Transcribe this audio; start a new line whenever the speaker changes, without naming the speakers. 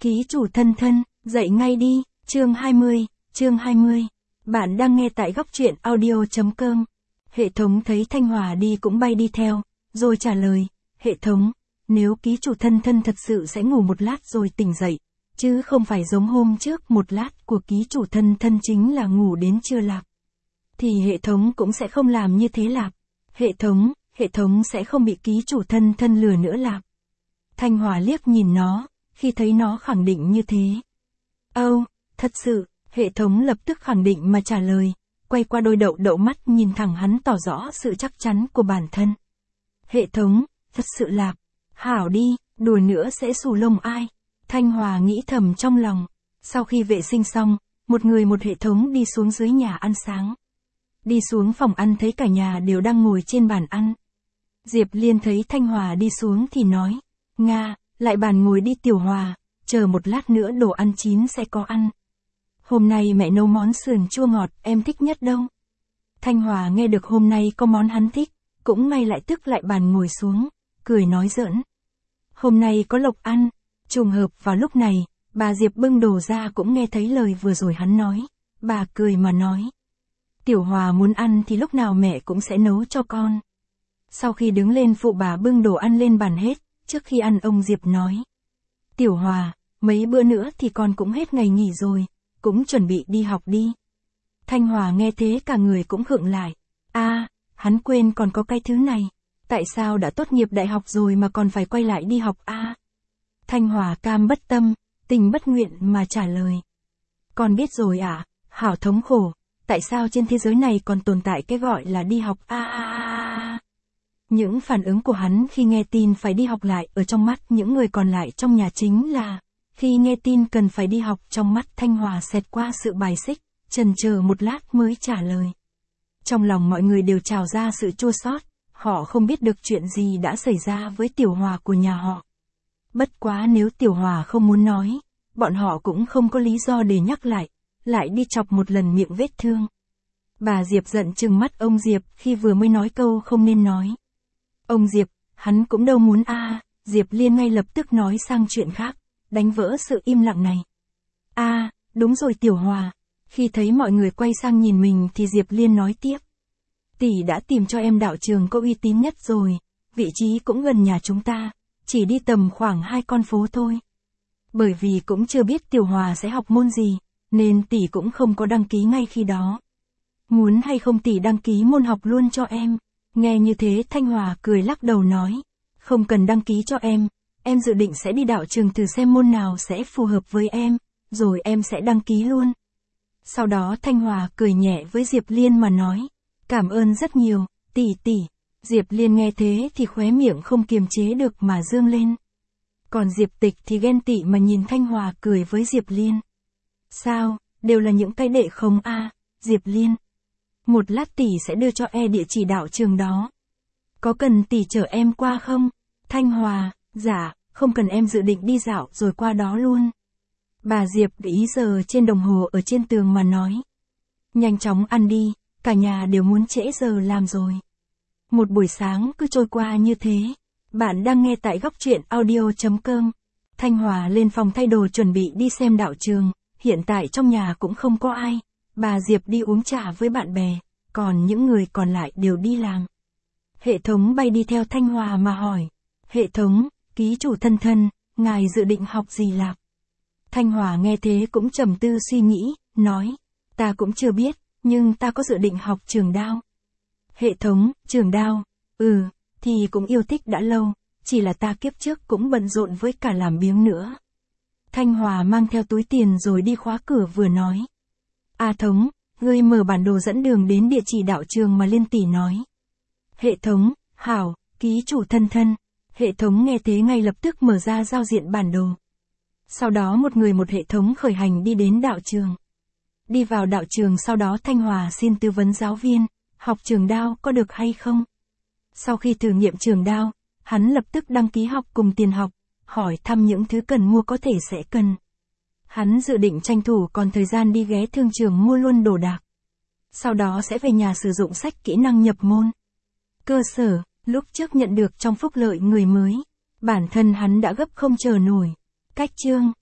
Ký chủ thân thân, dậy ngay đi, chương 20. Bạn đang nghe tại góc truyện audio.com. Hệ thống thấy Thanh Hòa đi cũng bay đi theo, rồi trả lời, hệ thống, nếu ký chủ thân thân thật sự sẽ ngủ một lát rồi tỉnh dậy, chứ không phải giống hôm trước một lát của ký chủ thân thân chính là ngủ đến trưa lạp. Thì hệ thống cũng sẽ không làm như thế lạp. Hệ thống sẽ không bị ký chủ thân thân lừa nữa lạp. Thanh Hòa liếc nhìn nó, khi thấy nó khẳng định như thế. Thật sự, hệ thống lập tức khẳng định mà trả lời, quay qua đôi đậu mắt nhìn thẳng hắn tỏ rõ sự chắc chắn của bản thân. Hệ thống, thật sự lạp, hảo đi, đùa nữa sẽ xù lông ai. Thanh Hòa nghĩ thầm trong lòng. Sau khi vệ sinh xong, một người một hệ thống đi xuống dưới nhà ăn sáng. Đi xuống phòng ăn thấy cả nhà đều đang ngồi trên bàn ăn. Diệp Liên thấy Thanh Hòa đi xuống thì nói, Nga, lại bàn ngồi đi Tiểu Hòa, chờ một lát nữa đồ ăn chín sẽ có ăn. Hôm nay mẹ nấu món sườn chua ngọt em thích nhất đâu. Thanh Hòa nghe được hôm nay có món hắn thích, cũng ngay lại tức lại bàn ngồi xuống, cười nói giỡn. Hôm nay có lộc ăn, trùng hợp vào lúc này, bà Diệp bưng đồ ra cũng nghe thấy lời vừa rồi hắn nói, bà cười mà nói. Tiểu Hòa muốn ăn thì lúc nào mẹ cũng sẽ nấu cho con. Sau khi đứng lên phụ bà bưng đồ ăn lên bàn hết, trước khi ăn ông Diệp nói. Tiểu Hòa, mấy bữa nữa thì con cũng hết ngày nghỉ rồi, cũng chuẩn bị đi học đi. Thanh Hòa nghe thế cả người cũng khựng lại. Hắn quên còn có cái thứ này. Tại sao đã tốt nghiệp đại học rồi mà còn phải quay lại đi học Thanh Hòa cam bất tâm, tình bất nguyện mà trả lời. Con biết rồi hảo thống khổ, tại sao trên thế giới này còn tồn tại cái gọi là đi học Những phản ứng của hắn khi nghe tin phải đi học lại ở trong mắt những người còn lại trong nhà chính là, khi nghe tin cần phải đi học trong mắt Thanh Hòa xẹt qua sự bài xích, chần chờ một lát mới trả lời. Trong lòng mọi người đều trào ra sự chua xót, họ không biết được chuyện gì đã xảy ra với Tiểu Hòa của nhà họ. Bất quá nếu Tiểu Hòa không muốn nói, bọn họ cũng không có lý do để nhắc lại đi chọc một lần miệng vết thương. Bà Diệp giận trừng mắt ông Diệp khi vừa mới nói câu không nên nói. Ông Diệp, hắn cũng đâu muốn Diệp Liên ngay lập tức nói sang chuyện khác, đánh vỡ sự im lặng này. Đúng rồi Tiểu Hòa. Khi thấy mọi người quay sang nhìn mình thì Diệp Liên nói tiếp. Tỷ đã tìm cho em đạo trường có uy tín nhất rồi, vị trí cũng gần nhà chúng ta, chỉ đi tầm khoảng 2 con phố thôi. Bởi vì cũng chưa biết Tiểu Hòa sẽ học môn gì, nên tỷ cũng không có đăng ký ngay khi đó. Muốn hay không tỷ đăng ký môn học luôn cho em. Nghe như thế Thanh Hòa cười lắc đầu nói, không cần đăng ký cho em dự định sẽ đi đạo trường thử xem môn nào sẽ phù hợp với em, rồi em sẽ đăng ký luôn. Sau đó Thanh Hòa cười nhẹ với Diệp Liên mà nói, cảm ơn rất nhiều, tỷ. Diệp Liên nghe thế thì khóe miệng không kiềm chế được mà dương lên. Còn Diệp Tịch thì ghen tị mà nhìn Thanh Hòa cười với Diệp Liên. Sao, đều là những cái đệ không Diệp Liên. Một lát tỷ sẽ đưa cho địa chỉ đạo trường đó. Có cần tỷ chở em qua không? Thanh Hòa, dạ, không cần, em dự định đi dạo rồi qua đó luôn. Bà Diệp để ý giờ trên đồng hồ ở trên tường mà nói. Nhanh chóng ăn đi, cả nhà đều muốn trễ giờ làm rồi. Một buổi sáng cứ trôi qua như thế. Bạn đang nghe tại góc truyện audio.com. Thanh Hòa lên phòng thay đồ chuẩn bị đi xem đạo trường, hiện tại trong nhà cũng không có ai. Bà Diệp đi uống trà với bạn bè, còn những người còn lại đều đi làm. Hệ thống bay đi theo Thanh Hòa mà hỏi. Hệ thống, ký chủ thân thân, ngài dự định học gì lạp? Thanh Hòa nghe thế cũng trầm tư suy nghĩ, nói. Ta cũng chưa biết, nhưng ta có dự định học trường đao. Hệ thống, trường đao, thì cũng yêu thích đã lâu, chỉ là ta kiếp trước cũng bận rộn với cả làm biếng nữa. Thanh Hòa mang theo túi tiền rồi đi khóa cửa vừa nói. Thống, ngươi mở bản đồ dẫn đường đến địa chỉ đạo trường mà Liên tỷ nói. Hệ thống, hảo, ký chủ thân thân. Hệ thống nghe thế ngay lập tức mở ra giao diện bản đồ. Sau đó một người một hệ thống khởi hành đi đến đạo trường. Đi vào đạo trường sau đó Thanh Hòa xin tư vấn giáo viên, học trường đao có được hay không? Sau khi thử nghiệm trường đao, hắn lập tức đăng ký học cùng tiền học, hỏi thăm những thứ cần mua có thể sẽ cần. Hắn dự định tranh thủ còn thời gian đi ghé thương trường mua luôn đồ đạc. Sau đó sẽ về nhà sử dụng sách kỹ năng nhập môn. Cơ sở, lúc trước nhận được trong phúc lợi người mới. Bản thân hắn đã gấp không chờ nổi. Cách chương.